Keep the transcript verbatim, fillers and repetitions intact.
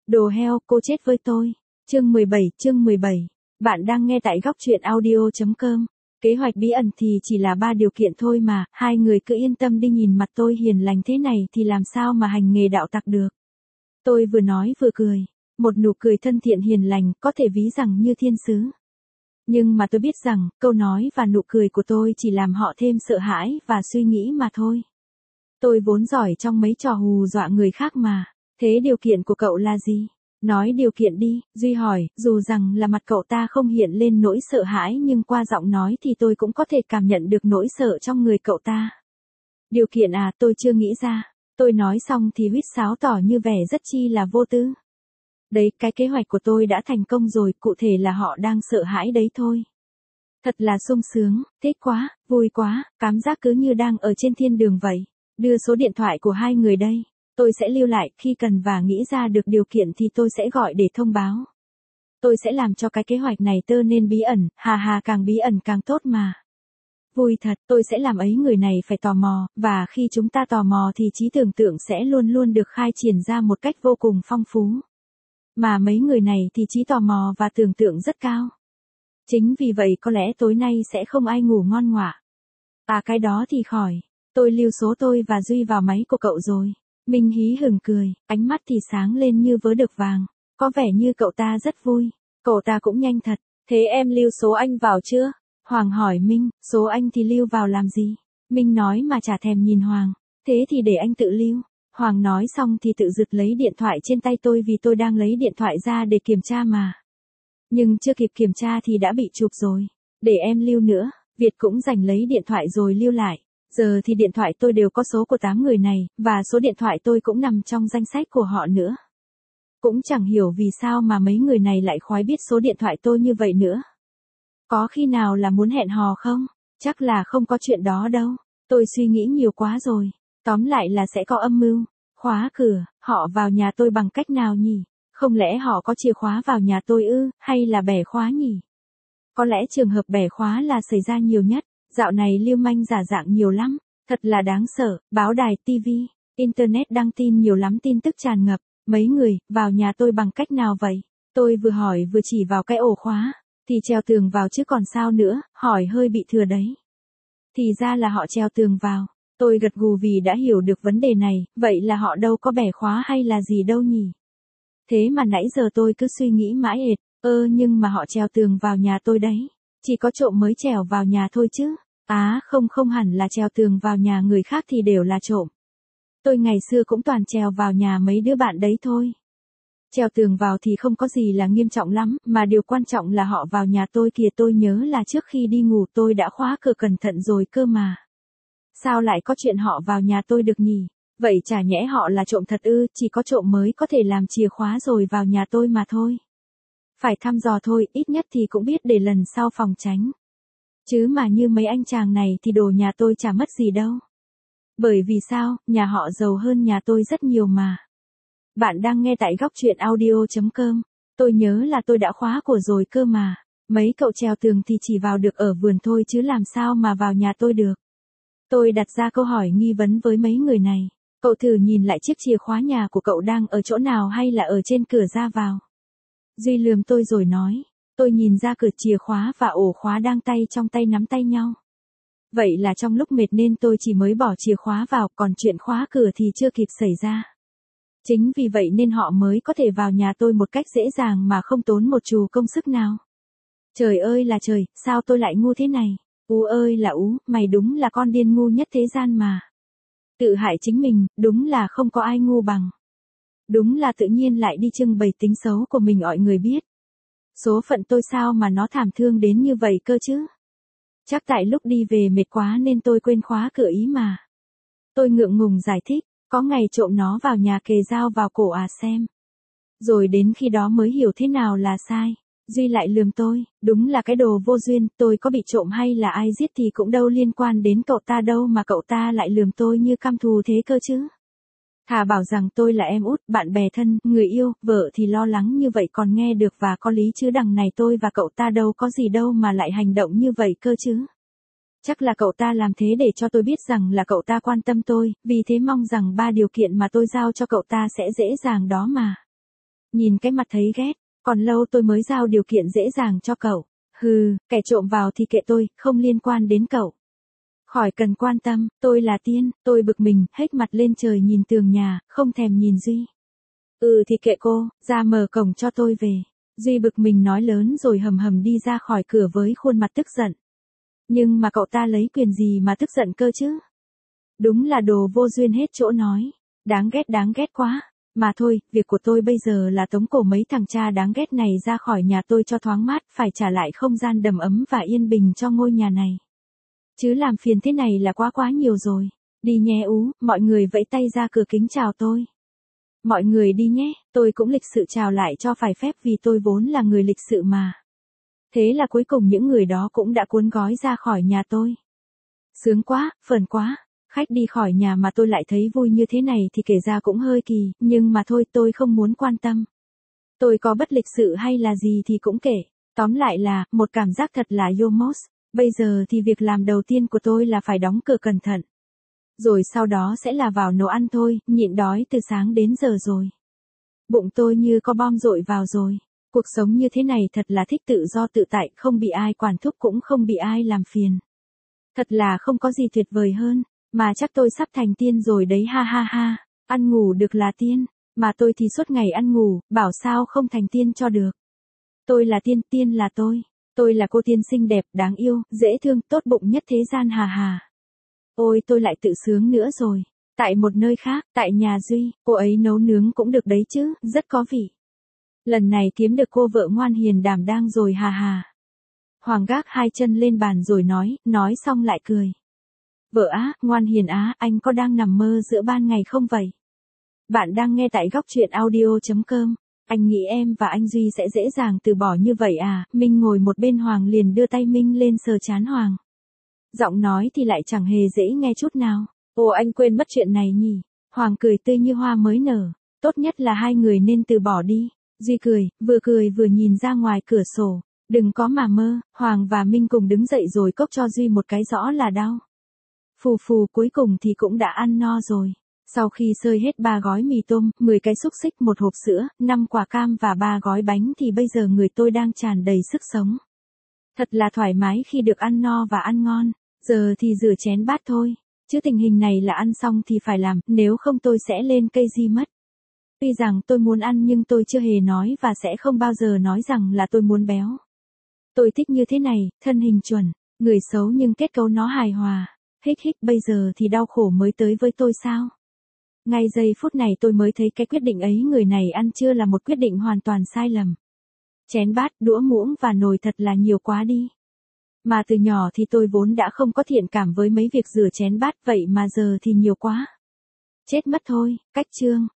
Đồ heo, cô chết với tôi. Chương mười bảy, chương mười bảy. Bạn đang nghe tại góc truyện audio chấm com. Kế hoạch bí ẩn thì chỉ là ba điều kiện thôi mà, hai người cứ yên tâm đi, nhìn mặt tôi hiền lành thế này thì làm sao mà hành nghề đạo tặc được. Tôi vừa nói vừa cười, một nụ cười thân thiện hiền lành, có thể ví rằng như thiên sứ. Nhưng mà tôi biết rằng, câu nói và nụ cười của tôi chỉ làm họ thêm sợ hãi và suy nghĩ mà thôi. Tôi vốn giỏi trong mấy trò hù dọa người khác mà. Thế điều kiện của cậu là gì? Nói điều kiện đi, Duy hỏi, dù rằng là mặt cậu ta không hiện lên nỗi sợ hãi nhưng qua giọng nói thì tôi cũng có thể cảm nhận được nỗi sợ trong người cậu ta. Điều kiện à, tôi chưa nghĩ ra. Tôi nói xong thì huýt sáo tỏ như vẻ rất chi là vô tư. Đấy, cái kế hoạch của tôi đã thành công rồi, cụ thể là họ đang sợ hãi đấy thôi. Thật là sung sướng, thích quá, vui quá, cảm giác cứ như đang ở trên thiên đường vậy. Đưa số điện thoại của hai người đây. Tôi sẽ lưu lại, khi cần và nghĩ ra được điều kiện thì tôi sẽ gọi để thông báo. Tôi sẽ làm cho cái kế hoạch này tơ nên bí ẩn, hà hà, càng bí ẩn càng tốt mà. Vui thật, tôi sẽ làm ấy người này phải tò mò, và khi chúng ta tò mò thì trí tưởng tượng sẽ luôn luôn được khai triển ra một cách vô cùng phong phú. Mà mấy người này thì trí tò mò và tưởng tượng rất cao. Chính vì vậy có lẽ tối nay sẽ không ai ngủ ngon ngọa. À cái đó thì khỏi, tôi lưu số tôi và Duy vào máy của cậu rồi. Minh hí hửng cười, ánh mắt thì sáng lên như vớ được vàng, có vẻ như cậu ta rất vui. Cậu ta cũng nhanh thật, thế em lưu số anh vào chưa? Hoàng hỏi Minh, số anh thì lưu vào làm gì? Minh nói mà chả thèm nhìn Hoàng, thế thì để anh tự lưu. Hoàng nói xong thì tự giật lấy điện thoại trên tay tôi vì tôi đang lấy điện thoại ra để kiểm tra mà. Nhưng chưa kịp kiểm tra thì đã bị chụp rồi. Để em lưu nữa, Việt cũng giành lấy điện thoại rồi lưu lại. Giờ thì điện thoại tôi đều có số của tám người này, và số điện thoại tôi cũng nằm trong danh sách của họ nữa. Cũng chẳng hiểu vì sao mà mấy người này lại khoái biết số điện thoại tôi như vậy nữa. Có khi nào là muốn hẹn hò không? Chắc là không có chuyện đó đâu. Tôi suy nghĩ nhiều quá rồi. Tóm lại là sẽ có âm mưu. Khóa cửa, họ vào nhà tôi bằng cách nào nhỉ? Không lẽ họ có chìa khóa vào nhà tôi ư, hay là bẻ khóa nhỉ? Có lẽ trường hợp bẻ khóa là xảy ra nhiều nhất. Dạo này lưu manh giả dạng nhiều lắm, thật là đáng sợ, báo đài, tivi, internet đăng tin nhiều lắm, tin tức tràn ngập. Mấy người, vào nhà tôi bằng cách nào vậy? Tôi vừa hỏi vừa chỉ vào cái ổ khóa, thì treo tường vào chứ còn sao nữa, hỏi hơi bị thừa đấy. Thì ra là họ treo tường vào, tôi gật gù vì đã hiểu được vấn đề này, vậy là họ đâu có bẻ khóa hay là gì đâu nhỉ? Thế mà nãy giờ tôi cứ suy nghĩ mãi ệt, ơ nhưng mà họ treo tường vào nhà tôi đấy. Chỉ có trộm mới trèo vào nhà thôi chứ. À không không hẳn là trèo tường vào nhà người khác thì đều là trộm. Tôi ngày xưa cũng toàn trèo vào nhà mấy đứa bạn đấy thôi. Trèo tường vào thì không có gì là nghiêm trọng lắm, mà điều quan trọng là họ vào nhà tôi kìa. Tôi nhớ là trước khi đi ngủ tôi đã khóa cửa cẩn thận rồi cơ mà. Sao lại có chuyện họ vào nhà tôi được nhỉ? Vậy chả nhẽ họ là trộm thật ư? Chỉ có trộm mới có thể làm chìa khóa rồi vào nhà tôi mà thôi. Phải thăm dò thôi, ít nhất thì cũng biết để lần sau phòng tránh. Chứ mà như mấy anh chàng này thì đồ nhà tôi chả mất gì đâu. Bởi vì sao, nhà họ giàu hơn nhà tôi rất nhiều mà. Bạn đang nghe tại góc truyện audio chấm com. Tôi nhớ là tôi đã khóa của rồi cơ mà. Mấy cậu trèo tường thì chỉ vào được ở vườn thôi chứ làm sao mà vào nhà tôi được. Tôi đặt ra câu hỏi nghi vấn với mấy người này. Cậu thử nhìn lại chiếc chìa khóa nhà của cậu đang ở chỗ nào hay là ở trên cửa ra vào. Duy lườm tôi rồi nói. Tôi nhìn ra cửa, chìa khóa và ổ khóa đang tay trong tay nắm tay nhau. Vậy là trong lúc mệt nên tôi chỉ mới bỏ chìa khóa vào, còn chuyện khóa cửa thì chưa kịp xảy ra. Chính vì vậy nên họ mới có thể vào nhà tôi một cách dễ dàng mà không tốn một trù công sức nào. Trời ơi là trời, sao tôi lại ngu thế này? Ú ơi là ú, mày đúng là con điên ngu nhất thế gian mà. Tự hại chính mình, đúng là không có ai ngu bằng. Đúng là tự nhiên lại đi trưng bày tính xấu của mình mọi người biết. Số phận tôi sao mà nó thảm thương đến như vậy cơ chứ? Chắc tại lúc đi về mệt quá nên tôi quên khóa cửa ý mà. Tôi ngượng ngùng giải thích, có ngày trộm nó vào nhà kề dao vào cổ à xem. Rồi đến khi đó mới hiểu thế nào là sai. Duy lại lườm tôi, đúng là cái đồ vô duyên, tôi có bị trộm hay là ai giết thì cũng đâu liên quan đến cậu ta đâu mà cậu ta lại lườm tôi như căm thù thế cơ chứ. Thà bảo rằng tôi là em út, bạn bè thân, người yêu, vợ thì lo lắng như vậy còn nghe được và có lý chứ, đằng này tôi và cậu ta đâu có gì đâu mà lại hành động như vậy cơ chứ. Chắc là cậu ta làm thế để cho tôi biết rằng là cậu ta quan tâm tôi, vì thế mong rằng ba điều kiện mà tôi giao cho cậu ta sẽ dễ dàng đó mà. Nhìn cái mặt thấy ghét, còn lâu tôi mới giao điều kiện dễ dàng cho cậu. Hừ, kẻ trộm vào thì kệ tôi, không liên quan đến cậu. Khỏi cần quan tâm, tôi là tiên, tôi bực mình, hết mặt lên trời nhìn tường nhà, không thèm nhìn Duy. Ừ thì kệ cô, ra mở cổng cho tôi về. Duy bực mình nói lớn rồi hầm hầm đi ra khỏi cửa với khuôn mặt tức giận. Nhưng mà cậu ta lấy quyền gì mà tức giận cơ chứ? Đúng là đồ vô duyên hết chỗ nói. Đáng ghét đáng ghét quá. Mà thôi, việc của tôi bây giờ là tống cổ mấy thằng cha đáng ghét này ra khỏi nhà tôi cho thoáng mát, phải trả lại không gian đầm ấm và yên bình cho ngôi nhà này. Chứ làm phiền thế này là quá quá nhiều rồi. Đi nhé ú, mọi người vẫy tay ra cửa kính chào tôi. Mọi người đi nhé, tôi cũng lịch sự chào lại cho phải phép vì tôi vốn là người lịch sự mà. Thế là cuối cùng những người đó cũng đã cuốn gói ra khỏi nhà tôi. Sướng quá, phờn quá. Khách đi khỏi nhà mà tôi lại thấy vui như thế này thì kể ra cũng hơi kỳ, nhưng mà thôi tôi không muốn quan tâm. Tôi có bất lịch sự hay là gì thì cũng kể. Tóm lại là, một cảm giác thật là yomos. Bây giờ thì việc làm đầu tiên của tôi là phải đóng cửa cẩn thận. Rồi sau đó sẽ là vào nấu ăn thôi, nhịn đói từ sáng đến giờ rồi. Bụng tôi như có bom dội vào rồi. Cuộc sống như thế này thật là thích tự do tự tại, không bị ai quản thúc cũng không bị ai làm phiền. Thật là không có gì tuyệt vời hơn. Mà chắc tôi sắp thành tiên rồi đấy ha ha ha. Ăn ngủ được là tiên. Mà tôi thì suốt ngày ăn ngủ, bảo sao không thành tiên cho được. Tôi là tiên, tiên là tôi. Tôi là cô tiên xinh đẹp, đáng yêu, dễ thương, tốt bụng nhất thế gian hà hà. Ôi tôi lại tự sướng nữa rồi. Tại một nơi khác, tại nhà Duy, cô ấy nấu nướng cũng được đấy chứ, rất có vị. Lần này kiếm được cô vợ ngoan hiền đảm đang rồi hà hà. Hoàng gác hai chân lên bàn rồi nói, nói xong lại cười. Vợ á, ngoan hiền á, anh có đang nằm mơ giữa ban ngày không vậy? Bạn đang nghe tại góc truyện audio.com. Anh nghĩ em và anh Duy sẽ dễ dàng từ bỏ như vậy à? Minh ngồi một bên Hoàng liền đưa tay Minh lên sờ trán Hoàng. Giọng nói thì lại chẳng hề dễ nghe chút nào. Ồ anh quên mất chuyện này nhỉ? Hoàng cười tươi như hoa mới nở. Tốt nhất là hai người nên từ bỏ đi. Duy cười, vừa cười vừa nhìn ra ngoài cửa sổ. Đừng có mà mơ. Hoàng và Minh cùng đứng dậy rồi cốc cho Duy một cái rõ là đau. Phù phù cuối cùng thì cũng đã ăn no rồi. Sau khi xơi hết ba gói mì tôm, mười cái xúc xích, một hộp sữa, năm quả cam và ba gói bánh thì bây giờ người tôi đang tràn đầy sức sống. Thật là thoải mái khi được ăn no và ăn ngon. Giờ thì rửa chén bát thôi. Chứ tình hình này là ăn xong thì phải làm, nếu không tôi sẽ lên cây di mất. Tuy rằng tôi muốn ăn nhưng tôi chưa hề nói và sẽ không bao giờ nói rằng là tôi muốn béo. Tôi thích như thế này, thân hình chuẩn, người xấu nhưng kết cấu nó hài hòa. Hích hích bây giờ thì đau khổ mới tới với tôi sao? Ngay giây phút này tôi mới thấy cái quyết định ấy người này ăn chưa là một quyết định hoàn toàn sai lầm. Chén bát, đũa muỗng và nồi thật là nhiều quá đi. Mà từ nhỏ thì tôi vốn đã không có thiện cảm với mấy việc rửa chén bát vậy mà giờ thì nhiều quá. Chết mất thôi, cách chương.